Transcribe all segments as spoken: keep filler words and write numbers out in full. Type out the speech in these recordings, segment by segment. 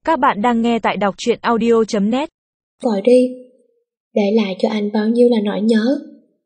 Các bạn đang nghe tại đọc truyện audio chấm net. Gọi đi, để lại cho anh bao nhiêu là nỗi nhớ.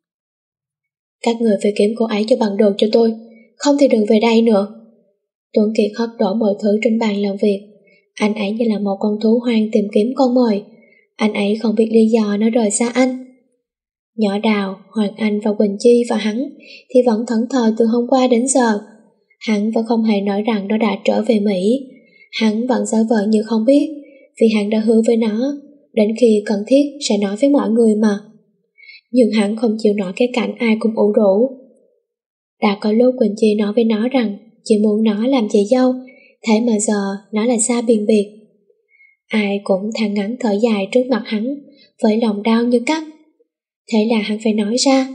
Các người phải kiếm cô ấy cho bằng được cho tôi, không thì đừng về đây nữa. Tuấn Kiệt hất đổ mọi thứ trên bàn làm việc. Anh ấy như là một con thú hoang tìm kiếm con mồi. Anh ấy không biết lý do nó rời xa anh. Nhỏ Đào, Hoàng Anh và Quỳnh Chi và hắn thì vẫn thẫn thờ từ hôm qua đến giờ. Hắn vẫn không hề nói rằng nó đã trở về Mỹ. Hắn vẫn giả vờ như không biết, vì hắn đã hứa với nó, đến khi cần thiết sẽ nói với mọi người mà. Nhưng hắn không chịu nổi cái cảnh ai cũng ủ rũ. Đã có lúc Quỳnh Chi nói với nó rằng chỉ muốn nó làm chị dâu, thế mà giờ nó là xa biệt biệt. Ai cũng than ngắn thở dài trước mặt hắn, với lòng đau như cắt. Thế là hắn phải nói ra: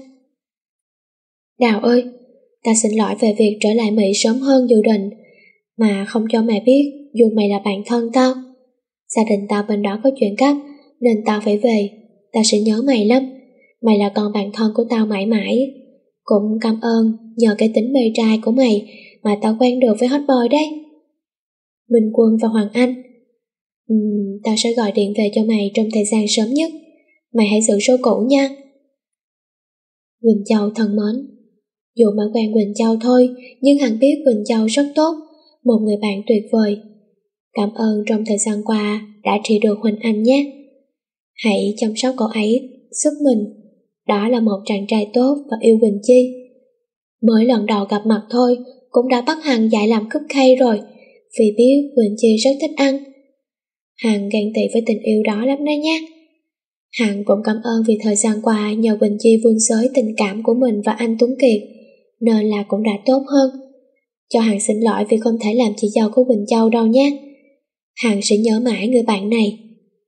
Đào ơi, ta xin lỗi về việc trở lại Mỹ sớm hơn dự định, mà không cho mẹ biết dù mày là bạn thân tao. Gia đình tao bên đó có chuyện gấp nên tao phải về. Tao sẽ nhớ mày lắm. Mày là con bạn thân của tao mãi mãi. Cũng cảm ơn nhờ cái tính mê trai của mày mà tao quen được với hot boy đấy. Minh Quân và Hoàng Anh, uhm, tao sẽ gọi điện về cho mày trong thời gian sớm nhất. Mày hãy giữ số cũ nha. Quỳnh Châu thân mến, dù mới quen Quỳnh Châu thôi, nhưng hắn biết Quỳnh Châu rất tốt, một người bạn tuyệt vời. Cảm ơn trong thời gian qua đã trị được Huỳnh Anh nhé. Hãy chăm sóc cậu ấy giúp mình. Đó là một chàng trai tốt và yêu Quỳnh Chi. Mới lần đầu gặp mặt thôi cũng đã bắt Hằng dạy làm cupcake rồi, vì biết Quỳnh Chi rất thích ăn. Hằng ghen tị với tình yêu đó lắm đó nhé. Hằng cũng cảm ơn vì thời gian qua nhờ Quỳnh Chi vun xới tình cảm của mình và anh Tuấn Kiệt, nên là cũng đã tốt hơn. Cho Hằng xin lỗi vì không thể làm chị dâu của Quỳnh Châu đâu nhé. Hằng sẽ nhớ mãi người bạn này.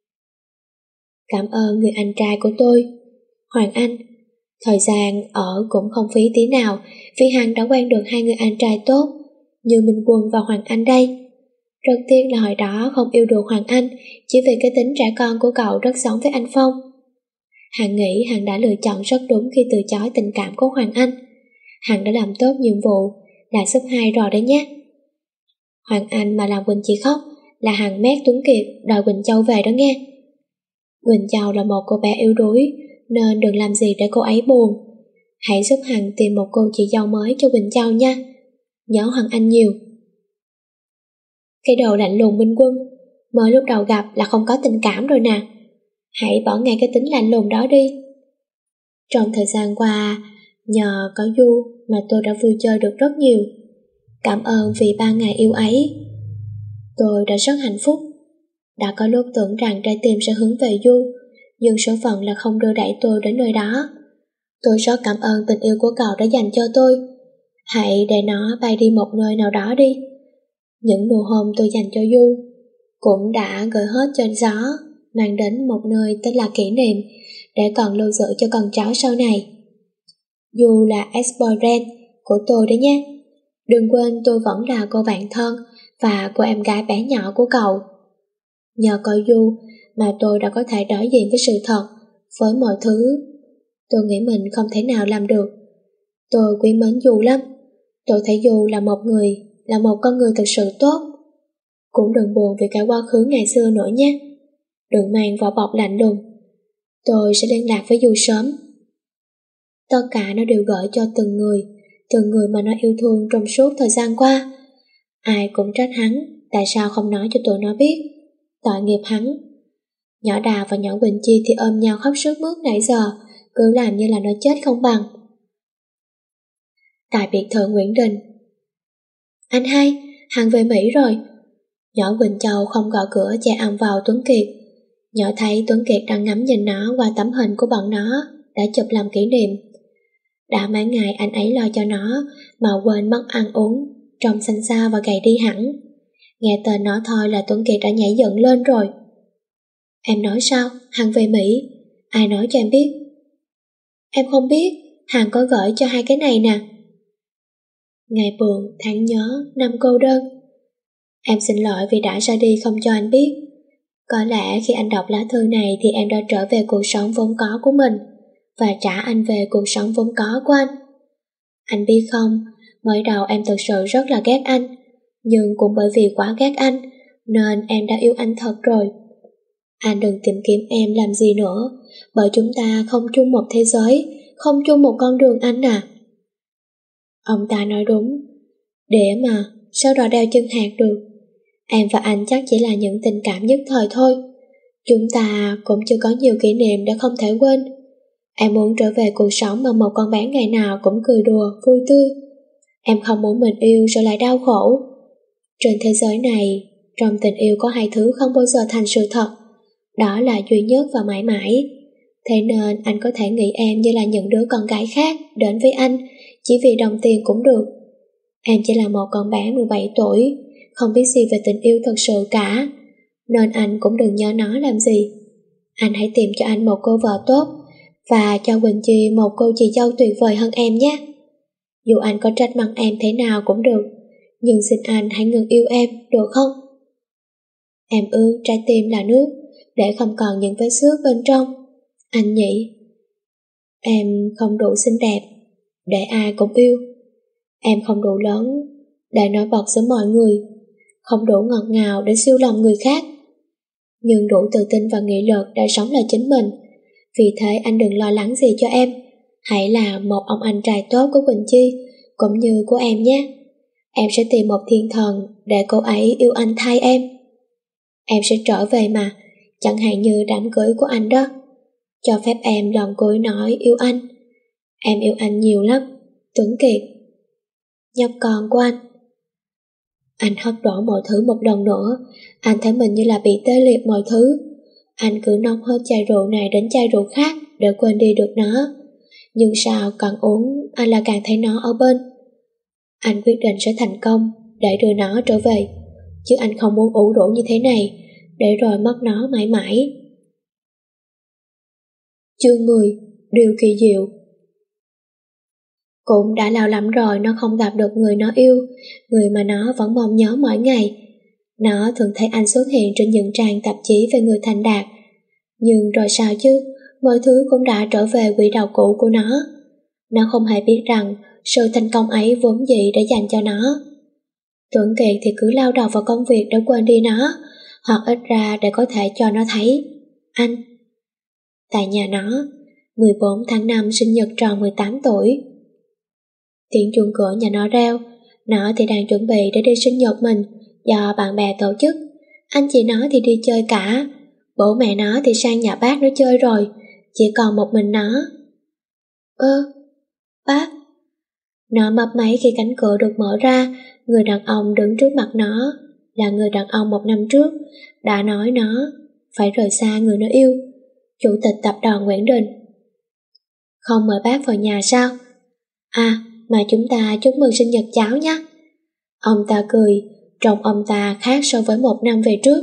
Cảm ơn người anh trai của tôi, Hoàng Anh. Thời gian ở cũng không phí tí nào, vì Hằng đã quen được hai người anh trai tốt như Minh Quân và Hoàng Anh đây. Rất tiếc là hồi đó không yêu được Hoàng Anh, chỉ vì cái tính trẻ con của cậu rất giống với anh Phong. Hằng nghĩ Hằng đã lựa chọn rất đúng khi từ chối tình cảm của Hoàng Anh. Hằng đã làm tốt nhiệm vụ, là giúp hai rồi đấy nhé. Hoàng Anh mà làm Quỳnh Chi khóc là Hằng mét Tuấn Kiệt đòi Quỳnh Châu về đó nghe. Quỳnh Châu là một cô bé yếu đuối, nên đừng làm gì để cô ấy buồn. Hãy giúp Hằng tìm một cô chị dâu mới cho Quỳnh Châu nha. Nhớ Hoàng Anh nhiều. Cái đồ lạnh lùng Minh Quân, mới lúc đầu gặp là không có tình cảm rồi nè. Hãy bỏ ngay cái tính lạnh lùng đó đi. Trong thời gian qua, nhờ có Du mà tôi đã vui chơi được rất nhiều. Cảm ơn vì ba ngày yêu ấy. Tôi đã rất hạnh phúc. Đã có lúc tưởng rằng trái tim sẽ hướng về Du, nhưng số phận là không đưa đẩy tôi đến nơi đó. Tôi rất cảm ơn tình yêu của cậu đã dành cho tôi. Hãy để nó bay đi một nơi nào đó đi. Những nụ hôn tôi dành cho Du cũng đã gửi hết trên gió, mang đến một nơi tên là kỷ niệm, để còn lưu giữ cho con cháu sau này. Du là ex-boyfriend của tôi đấy nhé. Đừng quên tôi vẫn là cô bạn thân và cô em gái bé nhỏ của cậu. Nhờ có Du mà tôi đã có thể đối diện với sự thật, với mọi thứ. Tôi nghĩ mình không thể nào làm được. Tôi quý mến Du lắm. Tôi thấy Du là một người, là một con người thực sự tốt. Cũng đừng buồn vì cái quá khứ ngày xưa nữa nhé. Đừng mang vỏ bọc lạnh lùng. Tôi sẽ liên lạc với Du sớm. Tất cả nó đều gửi cho từng người, từng người mà nó yêu thương trong suốt thời gian qua. Ai cũng trách hắn, tại sao không nói cho tụi nó biết. Tội nghiệp hắn. Nhỏ Đào và nhỏ Quỳnh Chi thì ôm nhau khóc sướt mướt nãy giờ, cứ làm như là nó chết không bằng. Tại biệt thự Nguyễn Đình. Anh hai, Hằng về Mỹ rồi. Nhỏ Quỳnh Châu không gõ cửa chạy ầm vào Tuấn Kiệt. Nhỏ thấy Tuấn Kiệt đang ngắm nhìn nó qua tấm hình của bọn nó đã chụp làm kỷ niệm. Đã mấy ngày anh ấy lo cho nó mà quên mất ăn uống, trông xanh xao và gầy đi hẳn. Nghe tên nó thôi là Tuấn Kiệt đã nhảy dựng lên rồi. Em nói sao? Hằng về Mỹ? Ai nói cho em biết? Em không biết, Hằng có gửi cho hai cái này nè. Ngày buồn, tháng nhớ, năm cô đơn. Em xin lỗi vì đã ra đi không cho anh biết. Có lẽ khi anh đọc lá thư này thì em đã trở về cuộc sống vốn có của mình và trả anh về cuộc sống vốn có của anh. Anh biết không, mới đầu em thực sự rất là ghét anh, nhưng cũng bởi vì quá ghét anh nên em đã yêu anh thật rồi. Anh đừng tìm kiếm em làm gì nữa, bởi chúng ta không chung một thế giới, không chung một con đường anh à. Ông ta nói đúng, để mà, sao đòi đeo chân hạt được. Em và anh chắc chỉ là những tình cảm nhất thời thôi. Chúng ta cũng chưa có nhiều kỷ niệm để không thể quên. Em muốn trở về cuộc sống mà một con bé ngày nào cũng cười đùa, vui tươi. Em không muốn mình yêu rồi lại đau khổ. Trên thế giới này, trong tình yêu có hai thứ không bao giờ thành sự thật. Đó là duy nhất và mãi mãi. Thế nên anh có thể nghĩ em như là những đứa con gái khác đến với anh chỉ vì đồng tiền cũng được. Em chỉ là một con bé mười bảy tuổi, không biết gì về tình yêu thật sự cả, nên anh cũng đừng nhớ nó làm gì. Anh hãy tìm cho anh một cô vợ tốt và cho Quỳnh Chi một cô chị dâu tuyệt vời hơn em nhé. Dù anh có trách mắng em thế nào cũng được, nhưng xin anh hãy ngừng yêu em, được không? Em ước trái tim là nước, để không còn những vết xước bên trong. Anh nhỉ? Em không đủ xinh đẹp để ai cũng yêu. Em không đủ lớn để nổi bật với mọi người, không đủ ngọt ngào để siêu lòng người khác, nhưng đủ tự tin và nghị lực để sống là chính mình. Vì thế anh đừng lo lắng gì cho em. Hãy là một ông anh trai tốt của Quỳnh Chi, cũng như của em nhé. Em sẽ tìm một thiên thần để cô ấy yêu anh thay em. Em sẽ trở về mà, chẳng hạn như đám cưới của anh đó. Cho phép em lần cuối nói yêu anh. Em yêu anh nhiều lắm, Tuấn Kiệt. Nhóc con của anh. Anh hất đổ mọi thứ một lần nữa. Anh thấy mình như là bị tê liệt mọi thứ. Anh cứ nốc hết chai rượu này đến chai rượu khác để quên đi được nó. Nhưng sao càng uống anh là càng thấy nó ở bên. Anh quyết định sẽ thành công để đưa nó trở về, chứ anh không muốn ủ rũ như thế này để rồi mất nó mãi mãi. Chương mười. Điều kỳ diệu. Cũng đã lâu lắm rồi nó không gặp được người nó yêu, người mà nó vẫn mong nhớ mỗi ngày. Nó thường thấy anh xuất hiện trên những trang tạp chí về người thành đạt. Nhưng rồi sao chứ, mọi thứ cũng đã trở về quỹ đạo cũ của nó. Nó không hề biết rằng sự thành công ấy vốn dĩ để dành cho nó. Tuấn Kiệt thì cứ lao đầu vào công việc để quên đi nó, hoặc ít ra để có thể cho nó thấy anh. Tại nhà nó, mười bốn tháng năm sinh nhật tròn mười tám tuổi. Tiếng chuông cửa nhà nó reo. Nó thì đang chuẩn bị để đi sinh nhật mình do bạn bè tổ chức. Anh chị nó thì đi chơi cả. Bố mẹ nó thì sang nhà bác nó chơi rồi, chỉ còn một mình nó. Ơ, bác. Nó mấp máy khi cánh cửa được mở ra. Người đàn ông đứng trước mặt nó là người đàn ông một năm trước đã nói nó phải rời xa người nó yêu, chủ tịch tập đoàn Nguyễn Đình. Không mời bác vào nhà sao? À, mà chúng ta chúc mừng sinh nhật cháu nhé. Ông ta cười, trông ông ta khác so với một năm về trước.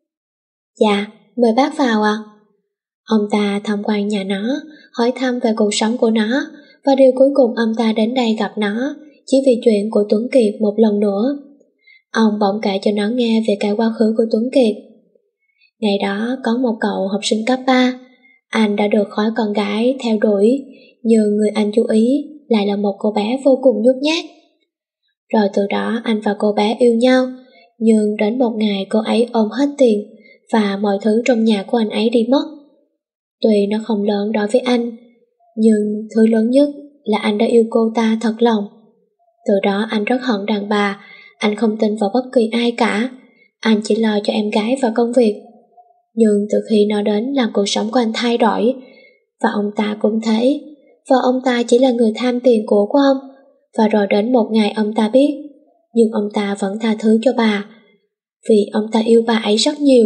Dạ, mời bác vào ạ. À? Ông ta tham quan nhà nó, hỏi thăm về cuộc sống của nó, và điều cuối cùng ông ta đến đây gặp nó chỉ vì chuyện của Tuấn Kiệt một lần nữa. Ông bỗng kể cho nó nghe về cái quá khứ của Tuấn Kiệt. Ngày đó có một cậu học sinh cấp ba, anh đã được khối con gái theo đuổi, nhưng người anh chú ý lại là một cô bé vô cùng nhút nhát. Rồi từ đó anh và cô bé yêu nhau, nhưng đến một ngày cô ấy ôm hết tiền và mọi thứ trong nhà của anh ấy đi mất. Tuy nó không lớn đối với anh, nhưng thứ lớn nhất là anh đã yêu cô ta thật lòng. Từ đó anh rất hận đàn bà, anh không tin vào bất kỳ ai cả, anh chỉ lo cho em gái và công việc. Nhưng từ khi nó đến làm cuộc sống của anh thay đổi, và ông ta cũng thế, và ông ta chỉ là người tham tiền của của ông. Và rồi đến một ngày ông ta biết, nhưng ông ta vẫn tha thứ cho bà, vì ông ta yêu bà ấy rất nhiều.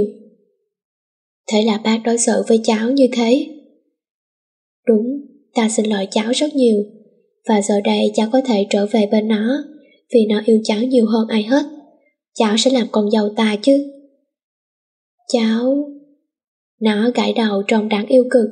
Thế là bác đối xử với cháu như thế. Đúng, ta xin lỗi cháu rất nhiều, và giờ đây cháu có thể trở về bên nó, vì nó yêu cháu nhiều hơn ai hết. Cháu sẽ làm con dâu ta chứ. Cháu... Nó gãi đầu trông đáng yêu cực.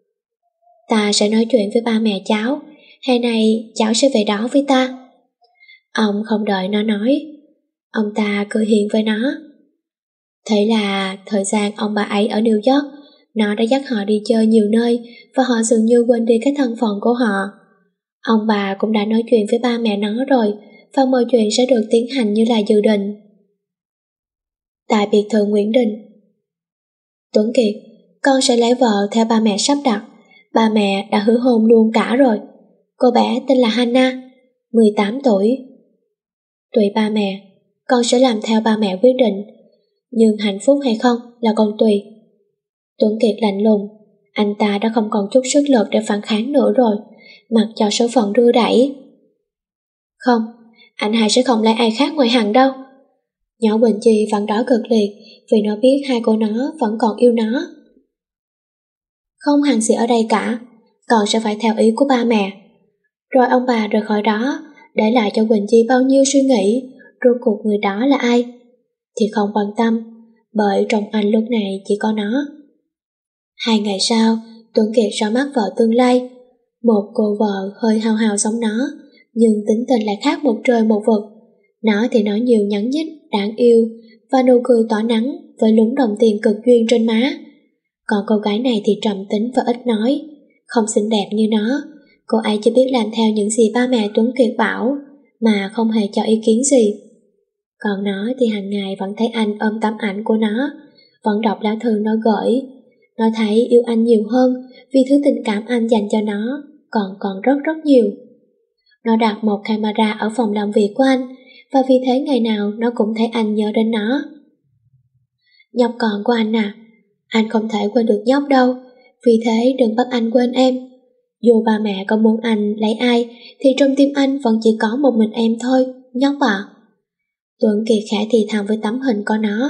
Ta sẽ nói chuyện với ba mẹ cháu, hay này cháu sẽ về đó với ta. Ông không đợi nó nói, ông ta cười hiền với nó. Thế là thời gian ông bà ấy ở New York, nó đã dắt họ đi chơi nhiều nơi, và họ dường như quên đi cái thân phận của họ. Ông bà cũng đã nói chuyện với ba mẹ nó rồi, và mọi chuyện sẽ được tiến hành như là dự định. tại biệt thự Nguyễn Đình. Tuấn Kiệt, con sẽ lấy vợ theo ba mẹ sắp đặt. Ba mẹ đã hứa hôn luôn cả rồi. Cô bé tên là Hannah, mười tám tuổi. Tùy ba mẹ, con sẽ làm theo ba mẹ quyết định. Nhưng hạnh phúc hay không là còn tùy. Tuấn Kiệt lạnh lùng, anh ta đã không còn chút sức lực để phản kháng nữa rồi, mặc cho số phận đưa đẩy. Không, anh hai sẽ không lấy ai khác ngoài Hằng đâu. Nhỏ Quỳnh Chi phản đối cực liệt vì nó biết hai cô nó vẫn còn yêu nó. Không Hằng gì ở đây cả, con sẽ phải theo ý của ba mẹ. Rồi ông bà rời khỏi đó, để lại cho Quỳnh Chi bao nhiêu suy nghĩ, rốt cuộc người đó là ai thì không quan tâm, bởi trong anh lúc này chỉ có nó. Hai ngày sau, Tuấn Kiệt ra mắt vợ tương lai, một cô vợ hơi hao hao giống nó, nhưng tính tình lại khác một trời một vực. Nó thì nói nhiều nhắn nhít, đáng yêu và nụ cười tỏa nắng với lúng đồng tiền cực duyên trên má. Còn cô gái này thì trầm tính và ít nói, không xinh đẹp như nó. Cô ấy chỉ biết làm theo những gì ba mẹ Tuấn Kiệt bảo mà không hề cho ý kiến gì. Còn nó thì hàng ngày vẫn thấy anh ôm tấm ảnh của nó, vẫn đọc lá thư nó gửi. Nó thấy yêu anh nhiều hơn vì thứ tình cảm anh dành cho nó còn còn rất rất nhiều. Nó đặt một camera ở phòng làm việc của anh, và vì thế ngày nào nó cũng thấy anh nhớ đến nó. Nhóc con của anh à, anh không thể quên được nhóc đâu, vì thế đừng bắt anh quên em. Dù ba mẹ có muốn anh lấy ai thì trong tim anh vẫn chỉ có một mình em thôi, nhóc ạ. À. Tuấn Kiệt khẽ thì thầm với tấm hình của nó.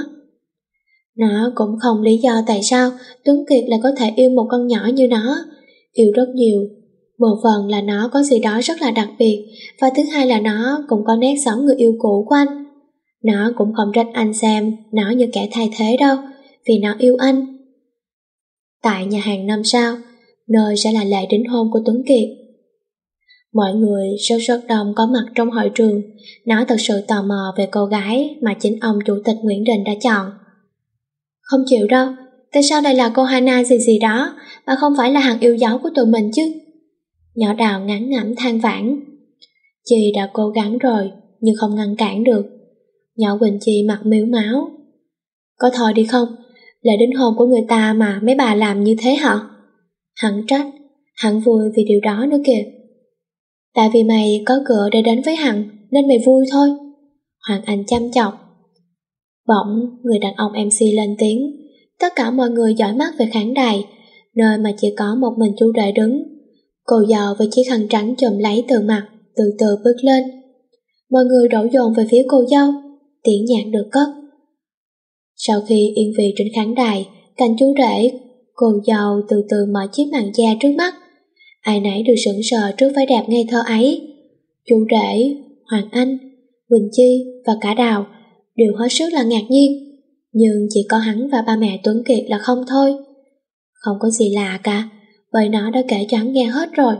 Nó cũng không lý do tại sao Tuấn Kiệt lại có thể yêu một con nhỏ như nó. Yêu rất nhiều. Một phần là nó có gì đó rất là đặc biệt, và thứ hai là nó cũng có nét giống người yêu cũ của anh. Nó cũng không trách anh xem nó như kẻ thay thế đâu, vì nó yêu anh. Tại nhà hàng năm sao, nơi sẽ là lễ đính hôn của Tuấn Kiệt. Mọi người rất rất đông có mặt trong hội trường. Nó thật sự tò mò về cô gái mà chính ông chủ tịch Nguyễn Đình đã chọn. Không chịu đâu, tại sao đây là cô Hannah gì gì đó mà không phải là hàng yêu dấu của tụi mình chứ? Nhỏ Đào ngán ngẩm than vãn. Chị đã cố gắng rồi nhưng không ngăn cản được. Nhỏ Quỳnh Chi mặt miếu máu. Có thôi đi không? Lễ đính hôn của người ta mà mấy bà làm như thế hả? Hắn trách, hắn vui vì điều đó nữa kìa. Tại vì mày có cửa để đến với Hằng nên mày vui thôi. Hoàng Anh chăm chọc. Bỗng người đàn ông em xê lên tiếng. Tất cả mọi người dõi mắt về khán đài, nơi mà chỉ có một mình chú rể đứng. Cô dâu với chiếc khăn trắng chùm lấy từ mặt từ từ bước lên. Mọi người đổ dồn về phía cô dâu. Tiếng nhạc được cất. Sau khi yên vị trên khán đài, cạnh chú rể, cô dâu từ từ mở chiếc màn da trước mắt. Ai nấy đều sững sờ trước vẻ đẹp ngây thơ ấy. Chú rể, Hoàng Anh, Quỳnh Chi và cả Đào đều hết sức là ngạc nhiên. Nhưng chỉ có hắn và ba mẹ Tuấn Kiệt là không thôi. Không có gì lạ cả, bởi nó đã kể cho hắn nghe hết rồi.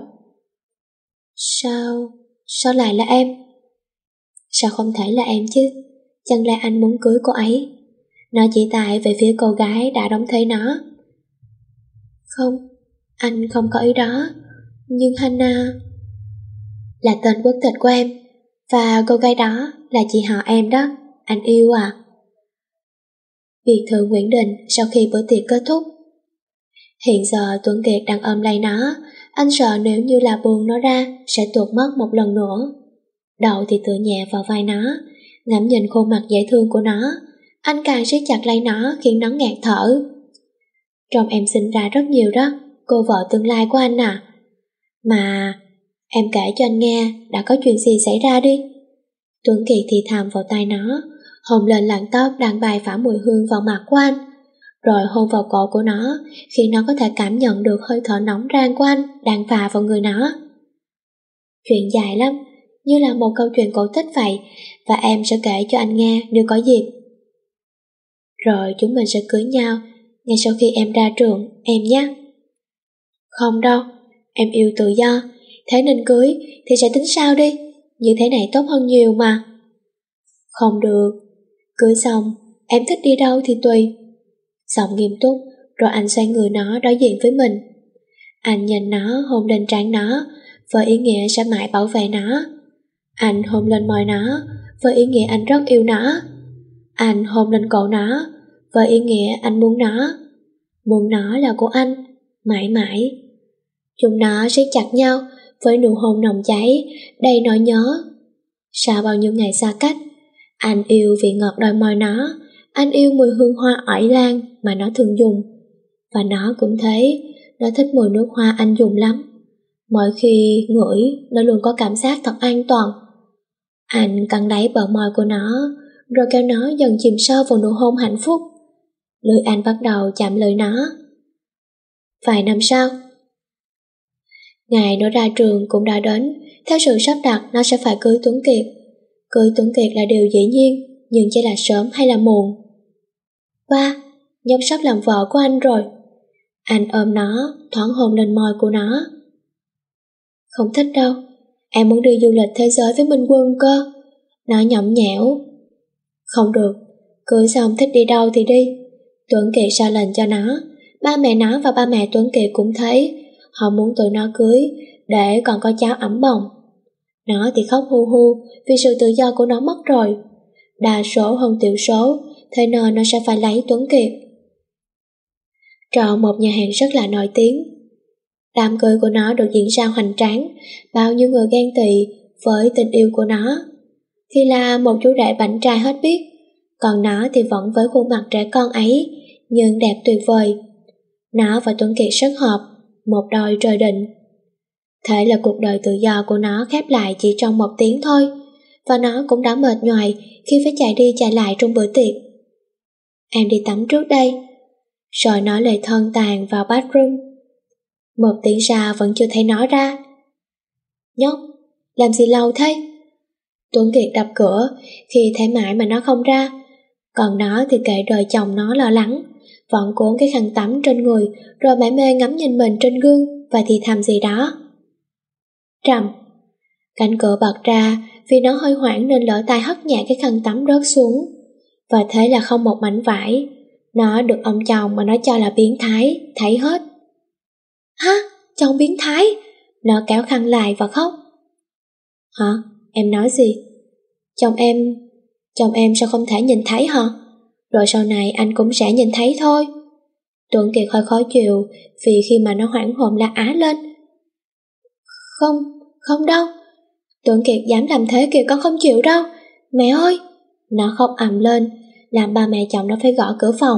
Sao, sao lại là em? Sao không thể là em chứ? Chẳng lẽ anh muốn cưới cô ấy? Nó chỉ tay về phía cô gái đã đóng thế nó. Không, anh không có ý đó. Nhưng Hannah là tên quốc tịch của em, và cô gái đó là chị họ em đó, anh yêu à. Biệt thự Nguyễn Đình sau khi bữa tiệc kết thúc. Hiện giờ Tuấn Kiệt đang ôm lấy nó, anh sợ nếu như là buông nó ra sẽ tuột mất một lần nữa. Đầu thì tựa nhẹ vào vai nó, ngắm nhìn khuôn mặt dễ thương của nó, anh càng siết chặt lấy nó khiến nó ngạt thở. Trong em sinh ra rất nhiều đó, cô vợ tương lai của anh à. Mà em kể cho anh nghe đã có chuyện gì xảy ra đi. Tuấn Kiệt thì thầm vào tai nó, hôn lên làn tóc đang bay phả mùi hương vào mặt của anh, rồi hôn vào cổ của nó khi nó có thể cảm nhận được hơi thở nóng rang của anh đang phả vào người nó. Chuyện dài lắm, như là một câu chuyện cổ tích vậy, và em sẽ kể cho anh nghe nếu có dịp. Rồi chúng mình sẽ cưới nhau ngay sau khi em ra trường, em nhé. Không đâu, em yêu tự do, thế nên cưới thì sẽ tính sao đi, như thế này tốt hơn nhiều mà. Không được, cưới xong, em thích đi đâu thì tùy. Giọng nghiêm túc, rồi anh xoay người nó đối diện với mình. Anh nhìn nó hôn lên trán nó, với ý nghĩa sẽ mãi bảo vệ nó. Anh hôn lên môi nó, với ý nghĩa anh rất yêu nó. Anh hôn lên cổ nó, với ý nghĩa anh muốn nó, muốn nó là của anh, mãi mãi. Chúng nó siết chặt nhau với nụ hôn nồng cháy, đầy nỗi nhớ. Sau bao nhiêu ngày xa cách, anh yêu vị ngọt đôi môi nó, anh yêu mùi hương hoa oải lan mà nó thường dùng. Và nó cũng thế, nó thích mùi nước hoa anh dùng lắm. Mỗi khi ngửi, nó luôn có cảm giác thật an toàn. Anh cắn đáy bờ môi của nó, rồi kéo nó dần chìm sâu vào nụ hôn hạnh phúc. Lưỡi anh bắt đầu chạm lưỡi nó. Vài năm sau, ngày nó ra trường cũng đã đến. Theo sự sắp đặt, nó sẽ phải cưới Tuấn Kiệt. Cưới Tuấn Kiệt là điều dĩ nhiên, nhưng chỉ là sớm hay là muộn. Ba, nhóc sắp làm vợ của anh rồi. Anh ôm nó, thoáng hôn lên môi của nó. Không thích đâu, em muốn đi du lịch thế giới với Minh Quân cơ. Nó nhõng nhẽo. Không được, cưới xong thích đi đâu thì đi. Tuấn Kiệt ra lệnh cho nó. Ba mẹ nó và ba mẹ Tuấn Kiệt cũng thấy. Họ muốn tụi nó cưới để còn có cháu ẵm bồng. Nó thì khóc hu hu vì sự tự do của nó mất rồi. Đa số hơn tiểu số, thế nên nó sẽ phải lấy Tuấn Kiệt. Trong một nhà hàng rất là nổi tiếng, đám cưới của nó được diễn ra hoành tráng. Bao nhiêu người ghen tị với tình yêu của nó. Thì là một chú rể bảnh trai hết biết, còn nó thì vẫn với khuôn mặt trẻ con ấy, nhưng đẹp tuyệt vời. Nó và Tuấn Kiệt rất hợp, một đôi trời định. Thế là cuộc đời tự do của nó khép lại chỉ trong một tiếng thôi, và nó cũng đã mệt nhoài khi phải chạy đi chạy lại trong bữa tiệc. Em đi tắm trước đây. Rồi nó lệ thân tàn vào bathroom. Một tiếng sau vẫn chưa thấy nó ra. Nhóc, làm gì lâu thế? Tuấn Kiệt đập cửa khi thấy mãi mà nó không ra. Còn nó thì kệ đời chồng nó lo lắng, vẫn cuốn cái khăn tắm trên người, rồi mải mê ngắm nhìn mình trên gương và thì thầm gì đó. Trầm. Cánh cửa bật ra vì nó hơi hoảng nên lỡ tay hất nhẹ cái khăn tắm rớt xuống. Và thế là không một mảnh vải. Nó được ông chồng mà nó cho là biến thái thấy hết. Hả? Chồng biến thái? Nó kéo khăn lại và khóc. Hả? Em nói gì? Chồng em... Chồng em sao không thể nhìn thấy hả? Rồi sau này anh cũng sẽ nhìn thấy thôi. Tuấn Kiệt hơi khó chịu vì khi mà nó hoảng hồn la á lên. Không, không đâu. Tuấn Kiệt dám làm thế kìa, con không chịu đâu. Mẹ ơi! Nó khóc ầm lên, làm ba mẹ chồng nó phải gõ cửa phòng.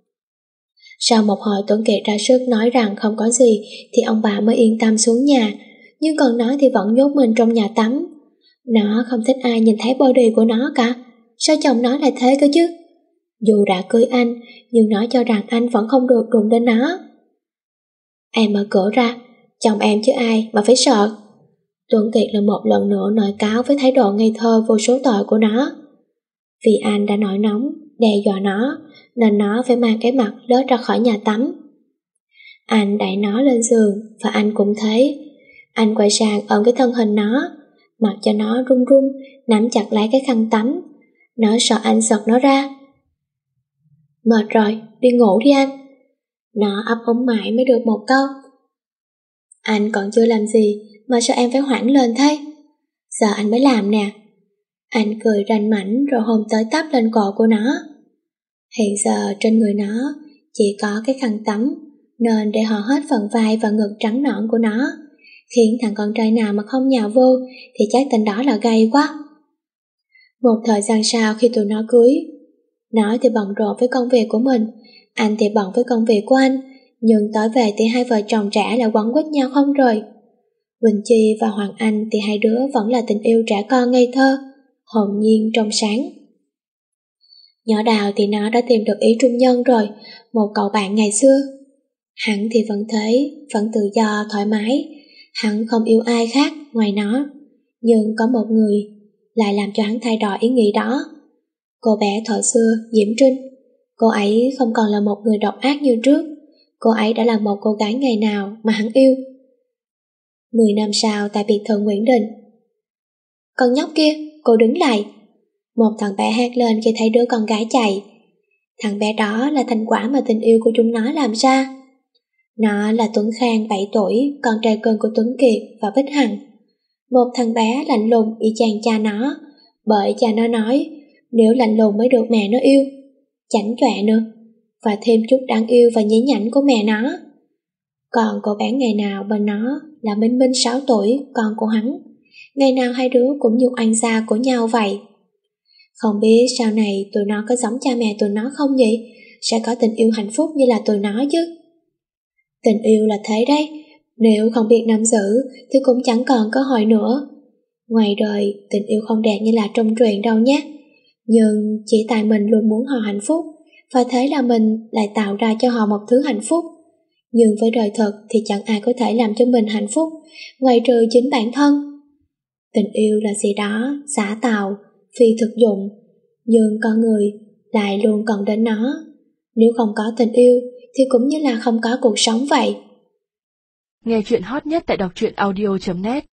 Sau một hồi Tuấn Kiệt ra sức nói rằng không có gì thì ông bà mới yên tâm xuống nhà, nhưng còn nó thì vẫn nhốt mình trong nhà tắm. Nó không thích ai nhìn thấy body của nó cả. Sao chồng nó lại thế cơ chứ? Dù đã cưới anh, nhưng nó cho rằng anh vẫn không được đụng đến nó. Em mở cửa ra, chồng em chứ ai mà phải sợ. Tuấn Kiệt là một lần nữa nổi cáo với thái độ ngây thơ vô số tội của nó. Vì anh đã nổi nóng, đe dọa nó, nên nó phải mang cái mặt lết ra khỏi nhà tắm. Anh đẩy nó lên giường và anh cũng thấy. Anh quay sang ôm cái thân hình nó, mặc cho nó run run, nắm chặt lấy cái khăn tắm. Nó sợ anh giật nó ra. Mệt rồi, đi ngủ đi anh. Nó ấp úng mãi mới được một câu. Anh còn chưa làm gì mà sao em phải hoảng lên thế? Giờ anh mới làm nè. Anh cười ranh mảnh rồi hôn tới tấp lên cổ của nó. Hiện giờ trên người nó chỉ có cái khăn tắm, nên để họ hết phần vai và ngực trắng nõn của nó, khiến thằng con trai nào mà không nhào vô thì chắc tên đó là gay quá. Một thời gian sau khi tụi nó cưới, nó thì bận rộn với công việc của mình, anh thì bận với công việc của anh, nhưng tối về thì hai vợ chồng trẻ lại quấn quýt nhau không rời. Quỳnh Chi và Hoàng Anh thì hai đứa vẫn là tình yêu trẻ con ngây thơ, hồn nhiên trong sáng. Nhỏ Đào thì nó đã tìm được ý trung nhân rồi, một cậu bạn ngày xưa. Hắn thì vẫn thế, vẫn tự do, thoải mái. Hắn không yêu ai khác ngoài nó, nhưng có một người lại làm cho hắn thay đổi ý nghĩ đó. Cô bé thuở xưa, Diễm Trinh. Cô ấy không còn là một người độc ác như trước. Cô ấy đã là một cô gái ngày nào mà hắn yêu. Mười năm sau tại biệt thự Nguyễn Đình. Con nhóc kia, cô đứng lại. Một thằng bé hét lên khi thấy đứa con gái chạy. Thằng bé đó là thành quả mà tình yêu của chúng nó làm ra. Nó là Tuấn Khang bảy tuổi, con trai cưng của Tuấn Kiệt và Bích Hằng. Một thằng bé lạnh lùng y chang cha nó, bởi cha nó nói Nếu lạnh lùng mới được mẹ nó yêu, chảnh chọe nữa, và thêm chút đáng yêu và nhí nhảnh của mẹ nó. Còn cậu bé ngày nào bên nó là Minh Minh sáu tuổi, con của hắn. Ngày nào hai đứa cũng như oan gia của nhau vậy. Không biết sau này tụi nó có giống cha mẹ tụi nó không nhỉ? Sẽ có tình yêu hạnh phúc như là tụi nó chứ. Tình yêu là thế đấy, nếu không biết nắm giữ thì cũng chẳng còn cơ hội nữa. Ngoài đời, tình yêu không đẹp như là trong truyện đâu nhé. Nhưng chỉ tại mình luôn muốn họ hạnh phúc, và thế là mình lại tạo ra cho họ một thứ hạnh phúc. Nhưng với đời thật thì chẳng ai có thể làm cho mình hạnh phúc, ngoài trừ chính bản thân. Tình yêu là gì đó giả tạo, phi thực dụng, nhưng con người lại luôn cần đến nó. Nếu không có tình yêu thì cũng như là không có cuộc sống vậy. Nghe chuyện hot nhất tại đọc truyện audio chấm net.